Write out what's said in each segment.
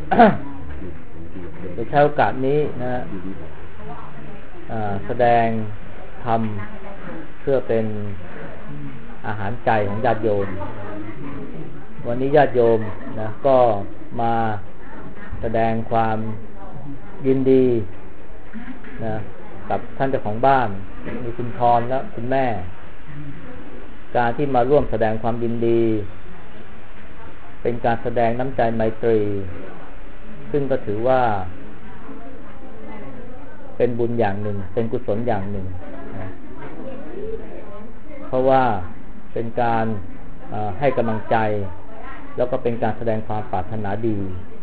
โดยใช้โอกาสนี้นะแสดงธรรมเพื่อเป็นอาหารใจของญาติโยมวันนี้ญาติโยมนะก็มาแสดงความยินดีนะกับท่านเจ้าของบ้านมีคุณพรและคุณแม่การที่มาร่วมแสดงความยินดีเป็นการแสดงน้ำใจไมตรีซึ่งก็ถือว่าเป็นบุญอย่างหนึ่งเป็นกุศลอย่างหนึ่งนะเพราะว่าเป็นการให้กำลังใจแล้วก็เป็นการแสดงความปรารถนาดี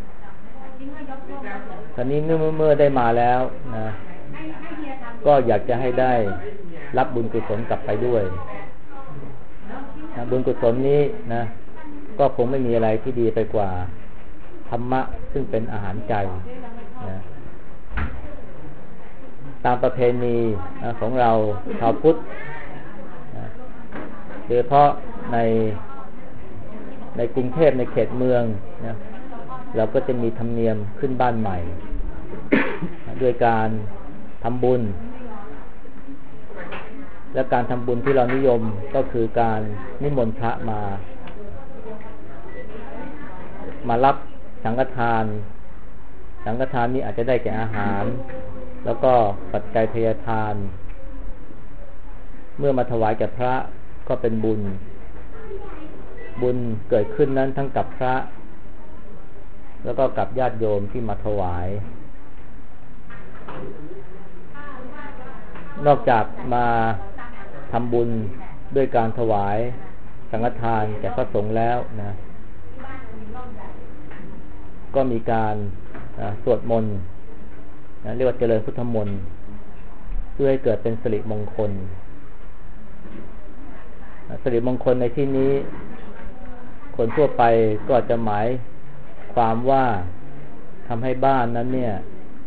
คราวนี้เมื่อได้มาแล้วนะก็อยากจะให้ได้รับบุญกุศลกลับไปด้วยนะบุญกุศลนี้นะก็คงไม่มีอะไรที่ดีไปกว่าธรรมะซึ่งเป็นอาหารใจนะตามประเพณีนะของเราชาวพุทธนะโดยเฉพาะในกรุงเทพในเขตเมืองนะเราก็จะมีธรรมเนียมขึ้นบ้านใหม่ด้วยการทำบุญและการทำบุญที่เรานิยมก็คือการนิมนต์พระมารับสังฆทานนี้อาจจะได้แก่อาหารแล้วก็ปัจจัยทายทานเมื่อมาถวายแก่พระก็เป็นบุญเกิดขึ้นนั้นทั้งกับพระแล้วก็กับญาติโยมที่มาถวายนอกจากมาทำบุญด้วยการถวายสังฆทานแก่พระสงฆ์แล้วนะก็มีการสวดมนต์เรียกว่าเจริญพุทธมนต์เพื่อให้เกิดเป็นสิริมงคลสิริมงคลในที่นี้คนทั่วไปก็จะหมายความว่าทำให้บ้านนั้นเนี่ย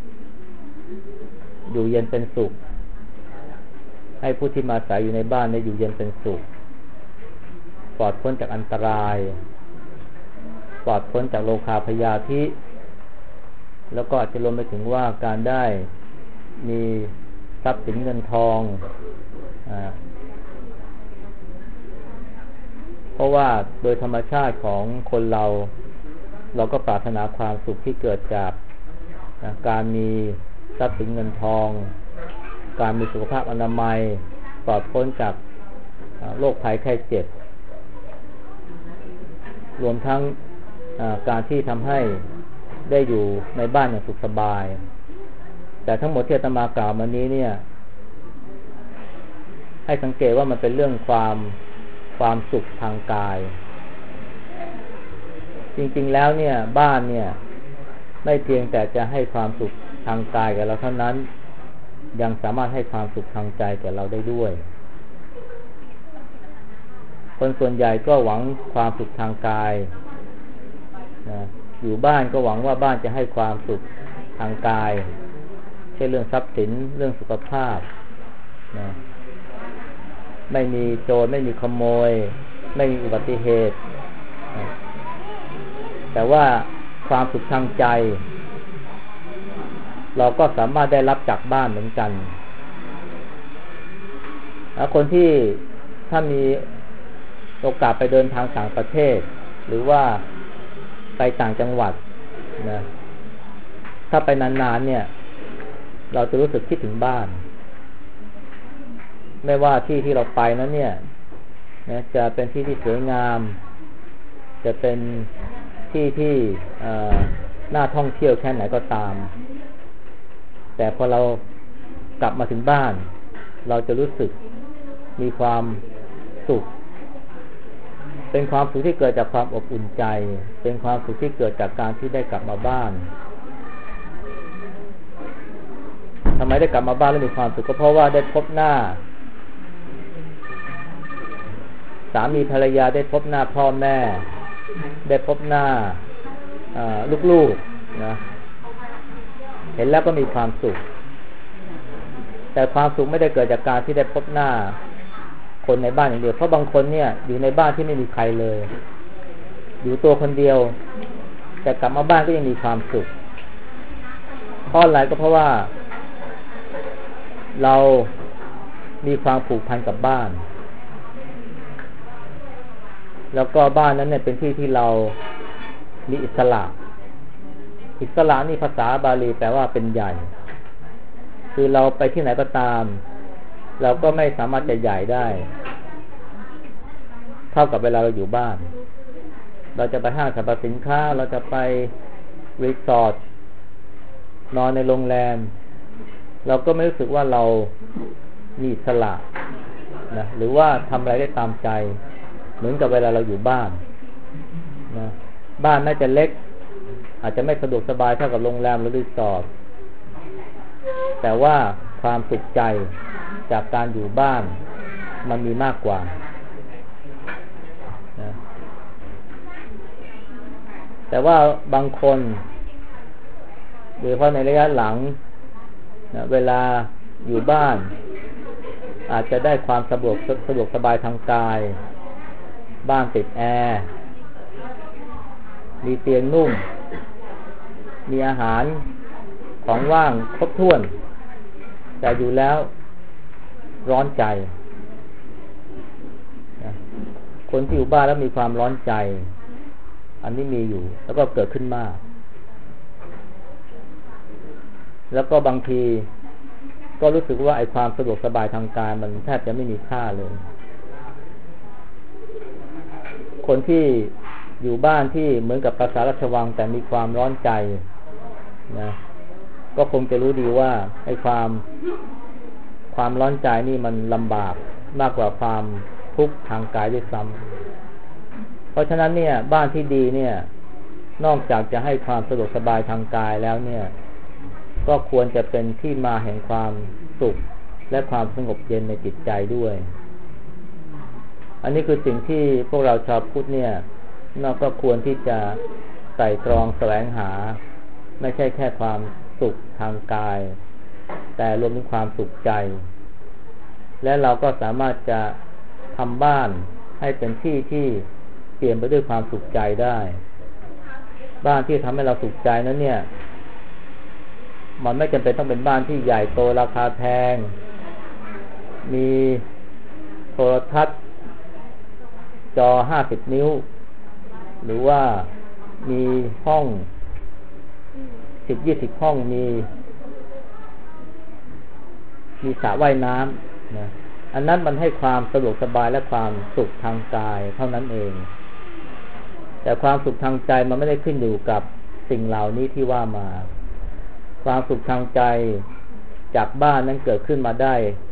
อยู่เย็นเป็นสุขให้ผู้ที่มาอาศัยอยู่ในบ้านเนี่ยอยู่เย็นเป็นสุขปลอดพ้นจากอันตรายปลอดพ้นจากโรคาพยาธิแล้วก็อาจจะรวมไปถึงว่าการได้มีทรัพย์สินเงินทองเพราะว่าโดยธรรมชาติของคนเราก็ปรารถนาความสุขที่เกิดจากการมีทรัพย์สินเงินทองการมีสุขภาพอนามัยปลอดพ้นจากโรคภัยไข้เจ็บรวมทั้งการที่ทำให้ได้อยู่ในบ้านอย่างสุขสบายแต่ทั้งหมดที่อาตมากล่าวมานี้เนี่ยให้สังเกตว่ามันเป็นเรื่องความสุขทางกายจริงๆแล้วเนี่ยบ้านเนี่ยไม่เพียงแต่จะให้ความสุขทางกายแก่เราเท่านั้นยังสามารถให้ความสุขทางใจแก่เราได้ด้วยคนส่วนใหญ่ก็หวังความสุขทางกายนะอยู่บ้านก็หวังว่าบ้านจะให้ความสุขทางกายเช่นเรื่องทรัพย์สินเรื่องสุขภาพนะไม่มีโจรไม่มีขโมยไม่มีอุบัติเหตุนะแต่ว่าความสุขทางใจเราก็สามารถได้รับจากบ้านเหมือนกันคนที่ถ้ามีโอกาสไปเดินทางต่างประเทศหรือว่าไปต่างจังหวัดนะถ้าไปนานๆเนี่ยเราจะรู้สึกคิดถึงบ้านไม่ว่าที่เราไปนั้นเนี่ยนะจะเป็นที่ที่สวยงามจะเป็นที่น่าท่องเที่ยวแค่ไหนก็ตามแต่พอเรากลับมาถึงบ้านเราจะรู้สึกมีความสุขเป็นความสุขที่เกิดจากความอบอุ่นใจเป็นความสุขที่เกิดจากการที่ได้กลับมาบ้านทำไมได้กลับมาบ้านแล้วมีความสุขก็เพราะว่าได้พบหน้าสามีภรรยาได้พบหน้าพ่อแม่ได้พบหน้าลูกๆนะเห็นแล้วก็มีความสุขแต่ความสุขไม่ได้เกิดจากการที่ได้พบหน้าคนในบ้านอย่างเดียวเพราะบางคนเนี่ยอยู่ในบ้านที่ไม่มีใครเลยอยู่ตัวคนเดียวแแต่กลับมาบ้านก็ยังมีความสุขเพราะอะไรก็เพราะว่าเรามีความผูกพันกับบ้านแล้วก็บ้านนั้นเนี่ยเป็นที่ที่เรามีอิสระนี่ภาษาบาลีแปลว่าเป็นใหญ่คือเราไปที่ไหนก็ตามเราก็ไม่สามารถจะใหญ่ได้เท่ากับเวลาเราอยู่บ้านเราจะไปห้างสรรพสินค้าเราจะไปรีสอร์ทนอนในโรงแรมเราก็ไม่รู้สึกว่าเรามีอิสระนะหรือว่าทำอะไรได้ตามใจเหมือนกับเวลาเราอยู่บ้านนะบ้านแม้จะเล็กอาจจะไม่สะดวกสบายเท่ากับโรงแรมหรือรีสอร์ทแต่ว่าความสุขใจจากการอยู่บ้านมันมีมากกว่านะแต่ว่าบางคนโดยเฉพาะในระยะหลังนะเวลาอยู่บ้านอาจจะได้ความสะดวกสบายทางกายบ้านติดแอร์มีเตียงนุ่มมีอาหารของว่างครบถ้วนแต่อยู่แล้วร้อนใจนะคนที่อยู่บ้านแล้วมีความร้อนใจอันนี้มีอยู่แล้วก็เกิดขึ้นมากแล้วก็บางทีก็รู้สึกว่าไอ้ความสะดวกสบายทางกายมันแทบจะไม่มีค่าเลยคนที่อยู่บ้านที่เหมือนกับปราสาทราชวังแต่มีความร้อนใจนะก็คงจะรู้ดีว่าไอ้ความร้อนใจนี่มันลำบากมากกว่าความทุกข์ทางกายด้วยซ้ำเพราะฉะนั้นเนี่ยบ้านที่ดีเนี่ยนอกจากจะให้ความสะดวกสบายทางกายแล้วเนี่ยก็ควรจะเป็นที่มาแห่งความสุขและความสงบเย็นในจิตใจด้วยอันนี้คือสิ่งที่พวกเราชาวพุทธเนี่ยเราก็ควรที่จะใส่ตรองแสวงหาไม่ใช่แค่ความสุขทางกายแต่รวมถึงความสุขใจและเราก็สามารถจะทำบ้านให้เป็นที่ที่เปลี่ยนไปด้วยความสุขใจได้บ้านที่ทำให้เราสุขใจนั้นเนี่ยมันไม่จำเป็นต้องเป็นบ้านที่ใหญ่โตราคาแพงมีโทรทัศน์จอ50 นิ้วหรือว่ามีห้อง10-20 ห้องมีสระว่ายน้ำนะอันนั้นมันให้ความสะดวกสบายและความสุขทางกายเท่านั้นเองแต่ความสุขทางใจมันไม่ได้ขึ้นอยู่กับสิ่งเหล่านี้ที่ว่ามาความสุขทางใจจากบ้านนั้นเกิดขึ้นมาได้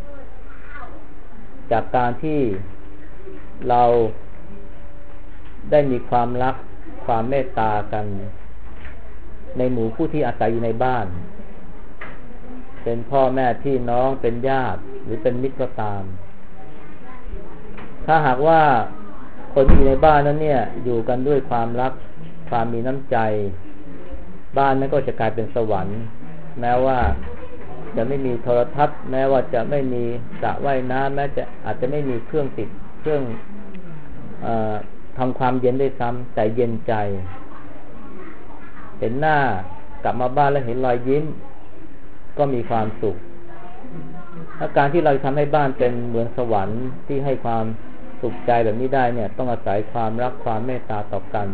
จากการที่เราได้มีความรักความเมตตากันในหมู่ผู้ที่อาศัยอยู่ในบ้านเป็นพ่อแม่พี่น้องเป็นญาติหรือเป็นมิตรก็ตามถ้าหากว่าคนที่อยู่ในบ้านนั้นเนี่ยอยู่กันด้วยความรักความมีน้ำใจบ้านนั้นก็จะกลายเป็นสวรรค์แม้ว่าจะไม่มีโทรทัศน์แม้ว่าจะไม่มีสระว่ายน้ำแม้จะอาจจะไม่มีเครื่องติดเครื่องทำความเย็นได้ซ้ำแต่เย็นใจเห็นหน้ากลับมาบ้านแล้วเห็นรอยยิ้มก็มีความสุขอาการที่เราทำให้บ้านเป็นเหมือนสวรรค์ที่ให้ความสุขใจแบบนี้ได้เนี่ยต้องอาศัยความรักความเมตตาต่อกัน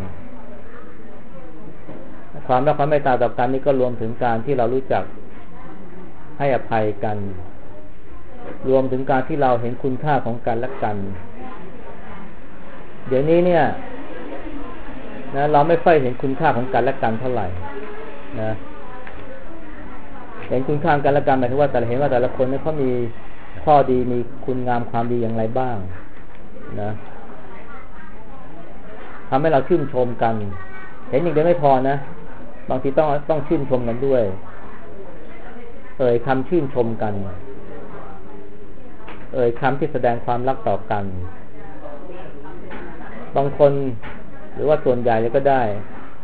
ความรักความเมตตาต่อกันนี่ก็รวมถึงการที่เรารู้จักให้อภัยกันรวมถึงการที่เราเห็นคุณค่าของกันและกันเดี๋ยวนี้เนี่ยนะเราไม่ค่อยเห็นคุณค่าของกันและกันเท่าไหร่นะเห็นคุณค่ากันและกันหมายถึงว่าแต่เห็นว่าแต่ละคนเนี่ยเขามีข้อดีมีคุณงามความดีอย่างไรบ้างนะทำให้เราชื่นชมกันเห็นอย่างเดียวไม่พอนะบางทีต้องชื่นชมกันด้วยคำชื่นชมกันคำที่แสดงความรักต่อกันบางคนหรือว่าส่วนใหญ่เลยก็ได้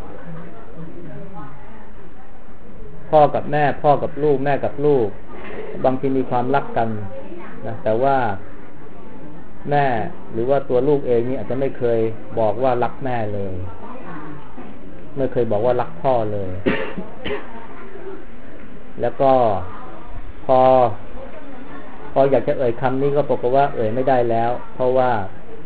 พ่อกับแม่พ่อกับลูกแม่กับลูกบางทีมีความรักกันนะแต่ว่าแม่หรือว่าตัวลูกเองนี่อาจจะไม่เคยบอกว่ารักแม่เลยไม่เคยบอกว่ารักพ่อเลย แล้วก็พออยากจะเอ่ยคำนี้ก็บอกว่าเอ่ยไม่ได้แล้วเพราะว่า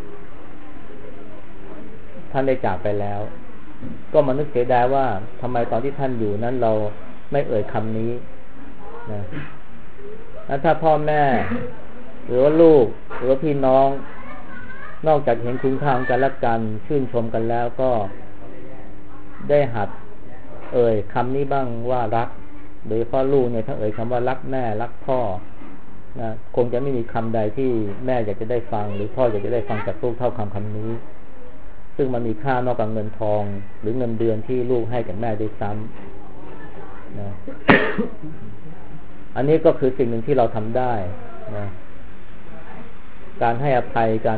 ท่านได้จากไปแล้วก็มานึกเสียดายว่าทำไมตอนที่ท่านอยู่นั้นเราไม่เอ่ยคำนี้นะแล้วถ้าพ่อแม่หรือว่าลูกหรือว่าพี่น้องนอกจากเห็นคุณค่าของกันและกันชื่นชมกันแล้วก็ได้หัดเอ่ยคำนี้บ้างว่ารักโดยเฉพาะลูกเนี่ยถ้าเอ่ยคำว่ารักแม่รักพ่อนะคงจะไม่มีคำใดที่แม่อยากจะได้ฟังหรือพ่ออยากจะได้ฟังจากลูกเท่าคำนี้ซึ่งมันมีค่านอกจากเงินทองหรือเงินเดือนที่ลูกให้กับแม่ด้วยซ้ำนะ อันนี้ก็คือสิ่งหนึ่งที่เราทำได้นะการให้อภัยกัน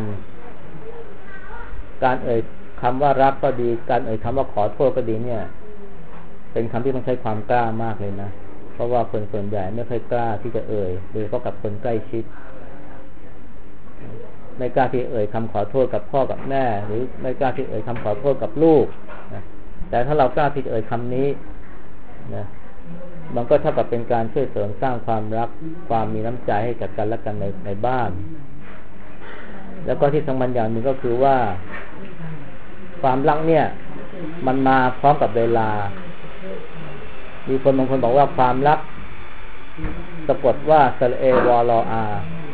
การเอ่ยคำว่ารักก็ดีการเอ่ยคำว่าขอโทษก็ดีเนี่ยเป็นคำที่ต้องใช้ความกล้ามากเลยนะเพราะว่าคนส่วนใหญ่ไม่ค่อยกล้าที่จะเอ่ยโดยเฉพาะกับคนใกล้ชิดไม่กล้าที่เอ่ยคำขอโทษกับพ่อกับแม่หรือไม่กล้าที่เอ่ยคำขอโทษกับลูกนะแต่ถ้าเรากล้าที่จะเอ่ยคำนี้นะมันก็เท่ากับเป็นการช่วยเสริมสร้างความรักความมีน้ำใจให้กับกันและกันในบ้านแล้วก็ที่สำคัญอย่างหนึ่งก็คือว่าความรักเนี่ยมันมาพร้อมกับเวลามีคนบางคนบอกว่าความรักสะกดว่าสระเอวอลออา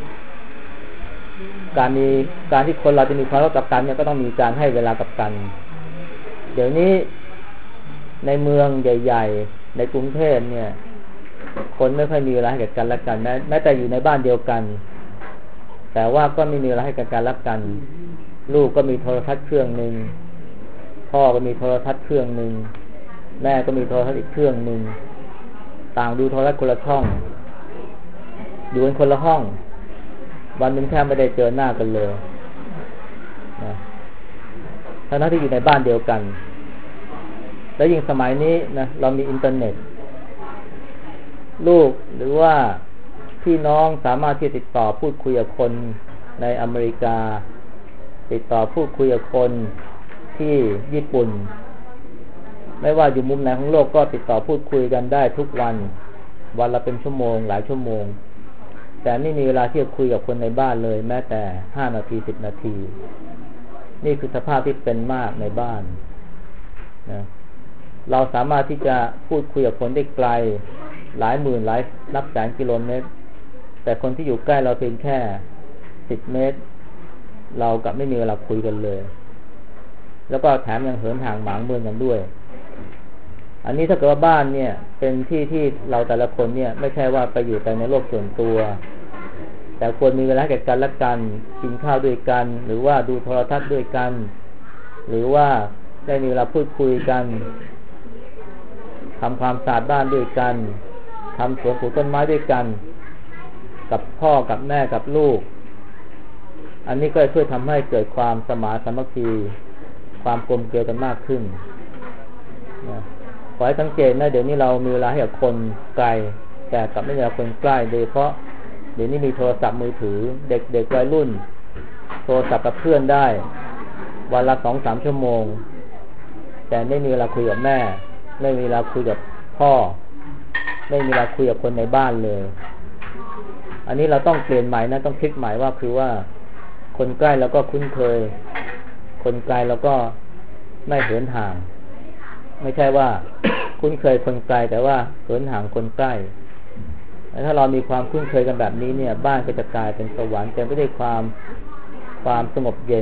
การที่คนเราจะมีความรักกับกันเนี่ยก็ต้องมีการให้เวลากับกันเดี๋ยวนี้ในเมืองใหญ่ๆในกรุงเทพเนี่ยคนไม่ค่อยมีเวลาให้กันและกันแม้แต่อยู่ในบ้านเดียวกันแต่ว่าก็ไม่มีเวลาให้กันและกันลูกก็มีโทรทัศน์เครื่องนึงพ่อก็มีโทรทัศน์เครื่องนึงแม่ก็มีโทรทัศน์อีกเครื่องนึงต่างดูโทรทัศน์คนละช่องอยู่กันคนละห้องวันหนึ่งแทบไม่ได้เจอหน้ากันเลยนะทั้งที่อยู่ในบ้านเดียวกันแล้วยิ่งสมัยนี้นะเรามีอินเทอร์เน็ตลูกหรือว่าพี่น้องสามารถที่จะติดต่อพูดคุยกับคนในอเมริกาติดต่อพูดคุยกับคนที่ญี่ปุ่นไม่ว่าอยู่มุมไหนของโลกก็ติดต่อพูดคุยกันได้ทุกวันละเป็นชั่วโมงหลายชั่วโมงแต่ไม่มีเวลาที่จะคุยกับคนในบ้านเลยแม้แต่5 นาที10 นาทีนี่คือสภาพที่เป็นมากในบ้านนะเราสามารถที่จะพูดคุยกับคนได้ไกลหลายหมื่นหลายนับแสนกิโลเมตรแต่คนที่อยู่ใกล้เราเพียงแค่10 เมตรเรากลับไม่มีเวลาคุยกันเลยแล้วก็แถมยังเหินห่างหมางเมืองกันด้วยอันนี้ถ้าเกิดว่าบ้านเนี่ยเป็นที่เราแต่ละคนเนี่ยไม่ใช่ว่าไปอยู่แต่ในโลกส่วนตัวแต่ควรมีเวลาแก่กันและกันกินข้าวด้วยกันหรือว่าดูโทรทัศน์ด้วยกันหรือว่าได้มีเวลาพูดคุยกันทำความสะอาดบ้านด้วยกันทำสวนปลูกต้นไม้ด้วยกันกับพ่อกับแม่กับลูกอันนี้ก็ช่วยทำให้เกิดความสมานสามัคคีความกลมเกลียวกันมากขึ้นนะขอให้สังเกตนะเดี๋ยวนี้เรามีเวลาให้กับคนไกลแต่กลับไม่มีเวลาคนใกล้โดยเฉพาะเดี๋ยวนี้มีโทรศัพท์มือถือเด็กวัยรุ่นโทรศัพท์กับเพื่อนได้วันละ 2-3 ชั่วโมงแต่ไม่มีเวลาคุยกับแม่ไม่มีเวลาคุยกับพ่อไม่มีเวลาคุยกับคนในบ้านเลยอันนี้เราต้องเปลี่ยนใหม่นะต้องคิดใหม่ว่าคือว่าคนใกล้แล้วก็คุ้นเคยคนไกลแล้วก็ไม่เหินห่างไม่ใช่ว่า คุ้นเคยคนไกลแต่ว่าเหินห่างคนใกล้ถ้าเรามีความคุ้นเคยกันแบบนี้เนี่ยบ้านก็จะกลายเป็นสวรรค์เต็มไปด้วยความสงบเย็น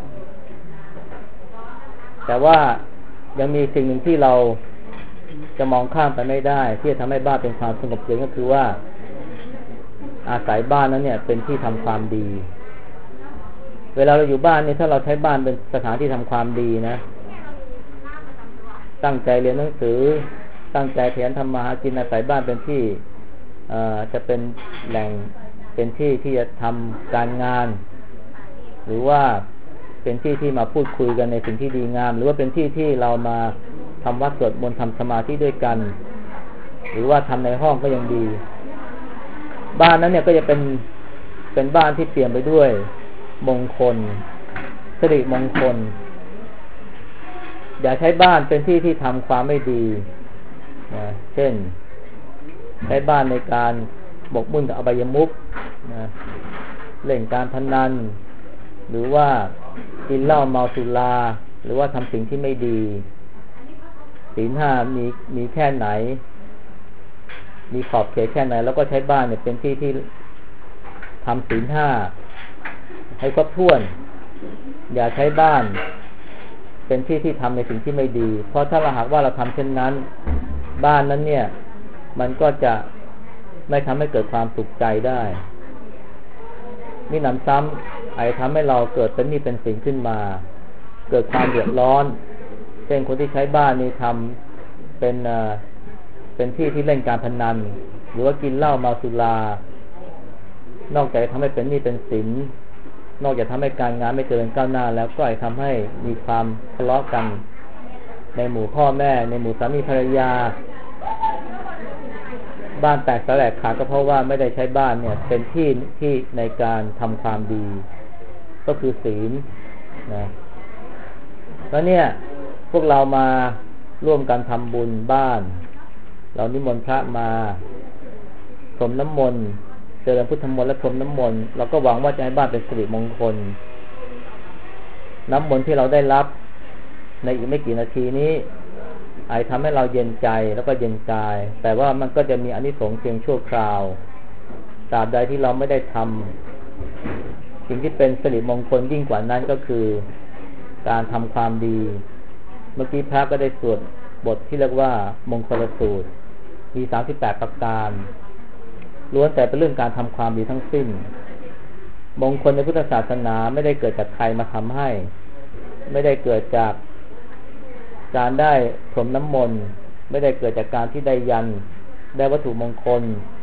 แต่ว่ายังมีสิ่งหนึ่งที่เราจะมองข้ามไปไม่ได้ที่จะทำให้บ้านเป็นความสงบเย็นก็คือว่าอาศัยบ้านนั้นเนี่ยเป็นที่ทำความดีเวลาเราอยู่บ้านเนี่ยถ้าเราใช้บ้านเป็นสถานที่ทำความดีนะตั้งใจเรียนหนังสือตั้งใจขยันทำมาหากินอาศัยบ้านเป็นที่จะเป็นแหล่งเป็นที่ที่จะทำการงานหรือว่าเป็นที่ที่มาพูดคุยกันในสิ่งที่ดีงามหรือว่าเป็นที่ที่เรามาทำวัดสวดมนต์ทำสมาธิด้วยกันหรือว่าทำในห้องก็ยังดีบ้านนั้นเนี่ยก็จะเป็นบ้านที่เปี่ยมไปด้วยมงคลสิริมงคลอย่าใช้บ้านเป็นที่ที่ทำความไม่ดีนะเช่นใช้บ้านในการบกมุ่นกับอบายมุขนะเล่นการพนันหรือว่ากินเหล้าเมาสุราหรือว่าทำสิ่งที่ไม่ดีศีลห้ามีแค่ไหนมีขอบเขตแค่ไหนแล้วก็ใช้บ้านเนี่ยเป็นที่ที่ทำศีลห้าให้ครบถ้วนอย่าใช้บ้านเป็นที่ที่ทำในสิ่งที่ไม่ดีเพราะถ้าเราหากว่าเราทำเช่นนั้นบ้านนั้นเนี่ยมันก็จะไม่ทำให้เกิดความสุขใจได้นี่นำซ้ำอาจจะทำให้เราเกิดเป็นหนี้เป็นสินขึ้นมาเกิดความเดือดร้อนเช่นคนที่ใช้บ้านนี่ทำเป็นที่ที่เล่นการพนันหรือว่ากินเหล้าเมาสุรานอกจากทำให้เป็นหนี้เป็นสินนอกจากทำให้การงานไม่เจริญก้าวหน้าแล้วก็อาจทำให้มีความทะเลาะกันในหมู่พ่อแม่ในหมู่สามีภรรยาบ้านแตกสลายขาดก็เพราะว่าไม่ได้ใช้บ้านเนี่ยเป็นที่ในการทำความดีก็คือศีลนะแล้วเนี่ยพวกเรามาร่วมกันทำบุญบ้านเรานิมนต์พระมาพรมน้ำมนต์เจริญพุทธมนต์และพรมน้ำมนต์เราก็หวังว่าจะให้บ้านเป็นสิริมงคลน้ำมนต์ที่เราได้รับในอีกไม่กี่นาทีนี้อาจทำให้เราเย็นใจแล้วก็เย็นกายแต่ว่ามันก็จะมีอานิสงส์เพียงชั่วคราวตราบใดที่เราไม่ได้ทำสิ่งที่เป็นสิริมงคลยิ่งกว่านั้นก็คือการทำความดีเมื่อกี้พระก็ได้สวดบทที่เรียกว่ามงคลสูตรมี38ประการล้วนแต่เป็นเรื่องการทำความดีทั้งสิ้นมงคลในพุทธศาสนาไม่ได้เกิดจากใครมาทำให้ไม่ได้เกิดจากการได้พรมน้ำมนต์ไม่ได้เกิดจากการที่ได้ยันได้วัตถุมงคล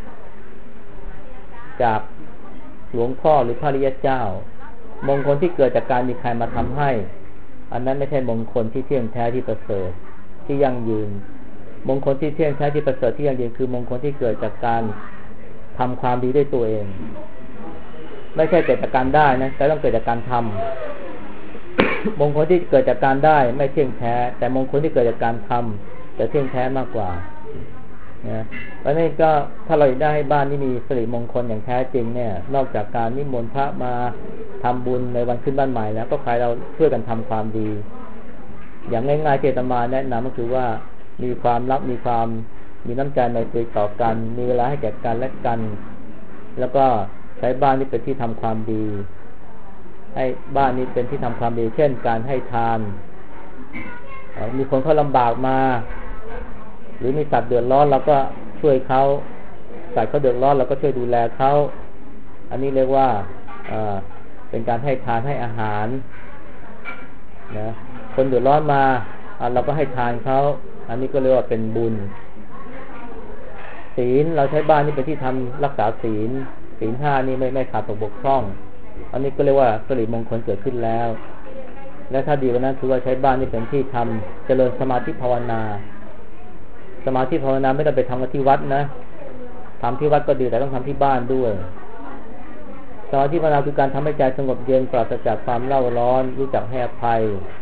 จากหลวงพ่อหรือพระริยเจ้ามงคลที่เกิดจากการมีใครมาทำให้อันนั้นไม่ใช่มงคลที่เที่ยงแท้ที่ประเสริฐที่ยั่งยืนมงคลที่เที่ยงแท้ที่ประเสริฐที่ยั่งยืนคือมงคลที่เกิดจากการทำความดีด้วยตัวเองไม่ใช่เกิดจากการได้นะแต่ต้องเกิดจากการทำมงคลที่เกิดจากการได้ไม่เที่ยงแท้แต่มงคลที่เกิดจากการทำจะเที่ยงแท้มากกว่านะแล้วนี่ก็ถ้าเราได้ให้บ้านที่มีสิริมงคลอย่างแท้จริงเนี่ยนอกจากการนิมนต์พระมาทำบุญในวันขึ้นบ้านใหม่แล้วก็ใครเราช่วยกันทำความดีอย่างง่ายๆที่อาตมาแนะนำก็คือว่ามีความรักมีน้ำใจในตัวต่อกันมีเวลาให้แก่กันและกันแล้วก็ใช้บ้านนี้เป็นที่ทำความดีให้บ้านนี้เป็นที่ทำความดีเช่นการให้ทานมีคนเขาลำบากมาหรือมีสัตว์เดือดร้อนเราก็ช่วยเขาสัตว์เขาเดือดร้อนเราก็ช่วยดูแลเขาอันนี้เรียกว่าเป็นการให้ทานให้อาหารนะคนเดือดร้อนมาเราก็ให้ทานเขาอันนี้ก็เรียกว่าเป็นบุญศีลเราใช้บ้านนี่เป็นที่ทำรักษาศีลห้านี่ไม่ขาดตกบกพร่องอันนี้ก็เรียกว่าสิริมงคลเกิดขึ้นแล้วและถ้าดีกว่านั้นคือว่าใช้บ้านนี่เป็นที่ทำเจริญสมาธิภาวนาสมาธิภาวนาไม่ต้องไปทำกันที่วัดนะทำที่วัดก็ดีแต่ต้องทำที่บ้านด้วยสมาธิภาวนาคือการทำให้ใจสงบเย็นปราศจากความเล่าร้อนรู้จักให้อภัย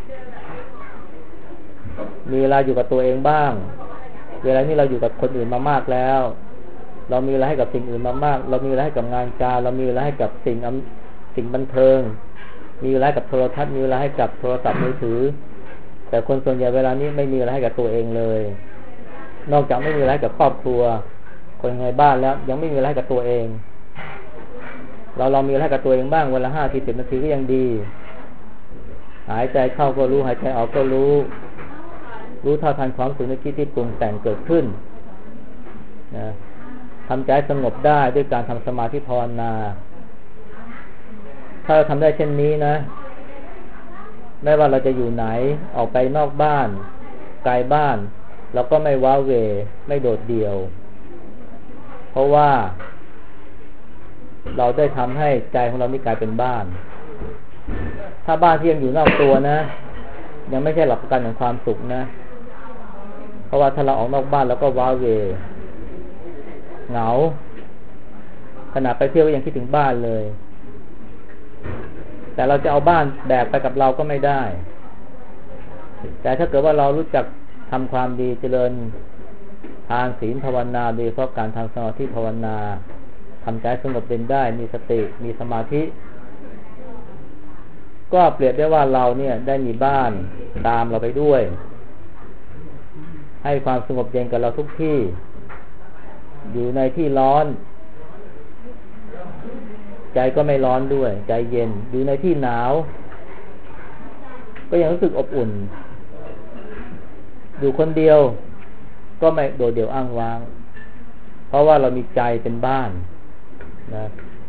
มีเวลาอยู่กับตัวเองบ้างเวลานี้เราอยู่กับคนอื่นมามากแล้วเรามีเวลาให้กับสิ่งอื่นมามากเรามีเวลาให้กับงานการเรามีเวลาให้กับสิ่งบันเทิงมีเวลากับโทรทัศน์มีเวลาให้กับโทรศัพท์มือถือแต่คนส่วนใหญ่เวลานี้ไม่มีเวลาให้กับตัวเองเลยนอกจากไม่มีเวลาให้กับครอบครัวคนในบ้านแล้วยังไม่มีเวลาให้กับตัวเองเรามีเวลาให้กับตัวเองบ้างเวลา5-10 นาทีก็ยังดีหายใจเข้าก็รู้หายใจออกก็รู้เท่าทันความรู้สึกนึกคิดที่ปรุงแต่งเกิดขึ้นนะทำใจสงบได้ด้วยการทำสมาธิภาวนาถ้าเราทำได้เช่นนี้นะไม่ว่าเราจะอยู่ไหนออกไปนอกบ้านไกลบ้านเราก็ไม่ว้าเหวไม่โดดเดี่ยวเพราะว่าเราได้ทำให้ใจของเรานี่กลายเป็นบ้านถ้าบ้านที่ยังอยู่นอกตัวนะยังไม่ใช่หลักประกันของความสุขนะเพราะว่าถ้าเราออกนอกบ้านแล้วก็ว้าเหวเหงาขณะไปเที่ยวก็ยังคิดถึงบ้านเลยแต่เราจะเอาบ้านแบกไปกับเราก็ไม่ได้แต่ถ้าเกิดว่าเรารู้จักทำความดีเจริญทานศีลภาวนาโดยเฉพาะการทำสมาธิภาวนาทำใจสงบเป็นได้มีสติมีสมาธิก็เปรียบได้ว่าเราเนี่ยได้มีบ้านตามเราไปด้วยให้ความสงบเย็นกับเราทุกที่อยู่ในที่ร้อนใจก็ไม่ร้อนด้วยใจเย็นอยู่ในที่หนาวก็ยังรู้สึกอบอุ่นอยู่คนเดียวก็ไม่โดดเดี่ยวอ้างว้างเพราะว่าเรามีใจเป็นบ้านนะ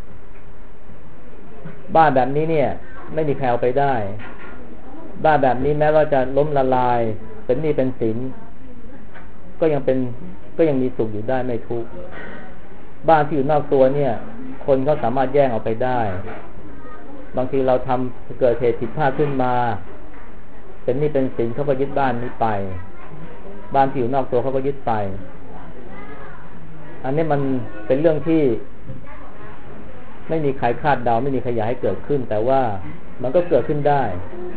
บ้านแบบนี้เนี่ยไม่มีใครเอาไปได้บ้านแบบนี้แม้ว่าจะล้มละลายเป็นหนี้เป็นสินก็ยังมีสุขอยู่ได้ไม่ทุกข์บ้านที่อยู่นอกตัวเนี่ยคนก็สามารถแย่งเอาไปได้บางทีเราทำเกิดเหตุผิดพลาดขึ้นมาเป็นหนี้เป็นสินเขาก็ยึดบ้านนี้ไปบ้านที่อยู่นอกตัวเขาก็ยึดไปอันนี้มันเป็นเรื่องที่ไม่มีใครคาดเดาไม่มีใครอยากให้เกิดขึ้นแต่ว่ามันก็เกิดขึ้นได้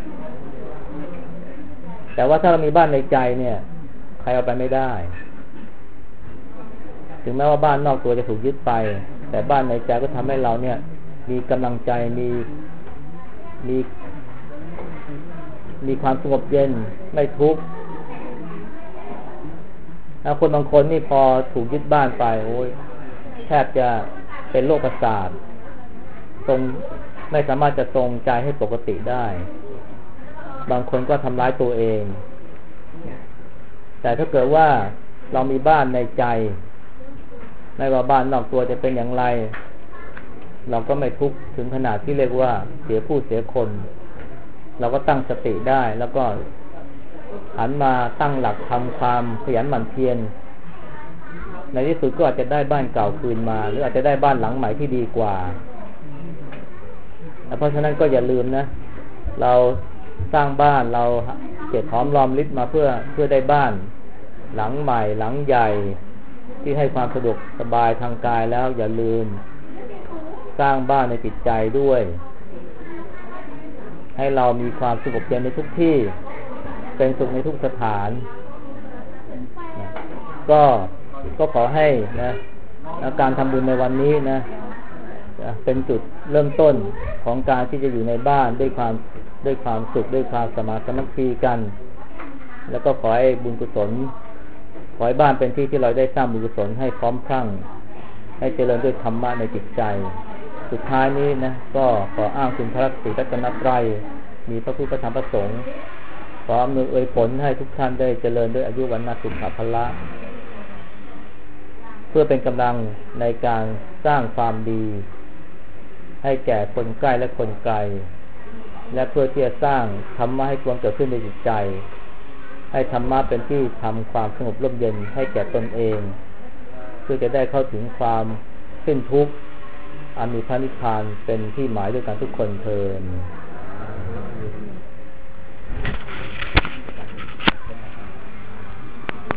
แต่ว่าถ้าเรามีบ้านในใจเนี่ยใครเอาไปไม่ได้ถึงแม้ว่าบ้านนอกตัวจะถูกยึดไปแต่บ้านในใจก็ทำให้เราเนี่ยมีกำลังใจมีความสงบเย็นไม่ทุกข์คนบางคนนี่พอถูกยึดบ้านไปโอ้ยแทบจะเป็นโรคประสาทไม่สามารถจะทรงใจให้ปกติได้บางคนก็ทำร้ายตัวเองแต่ถ้าเกิดว่าเรามีบ้านในใจไม่ว่าบ้านนอกตัวจะเป็นอย่างไรเราก็ไม่ทุกข์ถึงขนาดที่เรียกว่าเสียผู้เสียคนเราก็ตั้งสติได้แล้วก็หันมาตั้งหลักทำความขยันหมั่นเพียรในที่สุดก็อาจจะได้บ้านเก่าคืนมาหรืออาจจะได้บ้านหลังใหม่ที่ดีกว่าเพราะฉะนั้นก็อย่าลืมนะเราสร้างบ้านเราเก็บหอมรอมริบมาเพื่อได้บ้านหลังใหม่หลังใหญ่ที่ให้ความสะดวกสบายทางกายแล้วอย่าลืมสร้างบ้านในจิตใจด้วยให้เรามีความสงบเย็นในทุกที่เป็นสุขในทุกสถานก็ขอให้นะการทำบุญในวันนี้นะเป็นจุดเริ่มต้นของการที่จะอยู่ในบ้านด้วยความสุขด้วยความสมัคคีกันแล้วก็ขอให้บุญกุศลขอให้บ้านเป็นที่ที่เราได้สร้างบุญกุศลให้พร้อมพรั่งให้เจริญด้วยธรรมะในจิตใจสุดท้ายนี้นะก็ขออ้างคุณพระศรีรัตนตรัยมีพระพุทธพระธรรมพระสงฆ์ขออำนวยผลให้ทุกท่านได้เจริญด้วยอายุวรรณสุขภละเพื่อเป็นกำลังในการสร้างความดีให้แก่คนใกล้และคนไกลและเพื่อที่จะสร้างธรรมะให้ควรเกิดขึ้นในจิตใจให้ธรรมะเป็นที่ทำความสงบร่มเย็นให้แก่ตนเองเพื่อจะได้เข้าถึงความสิ้นทุกข์อันมีพระนิพพานเป็นที่หมายด้วยกันทุกคนเทอญ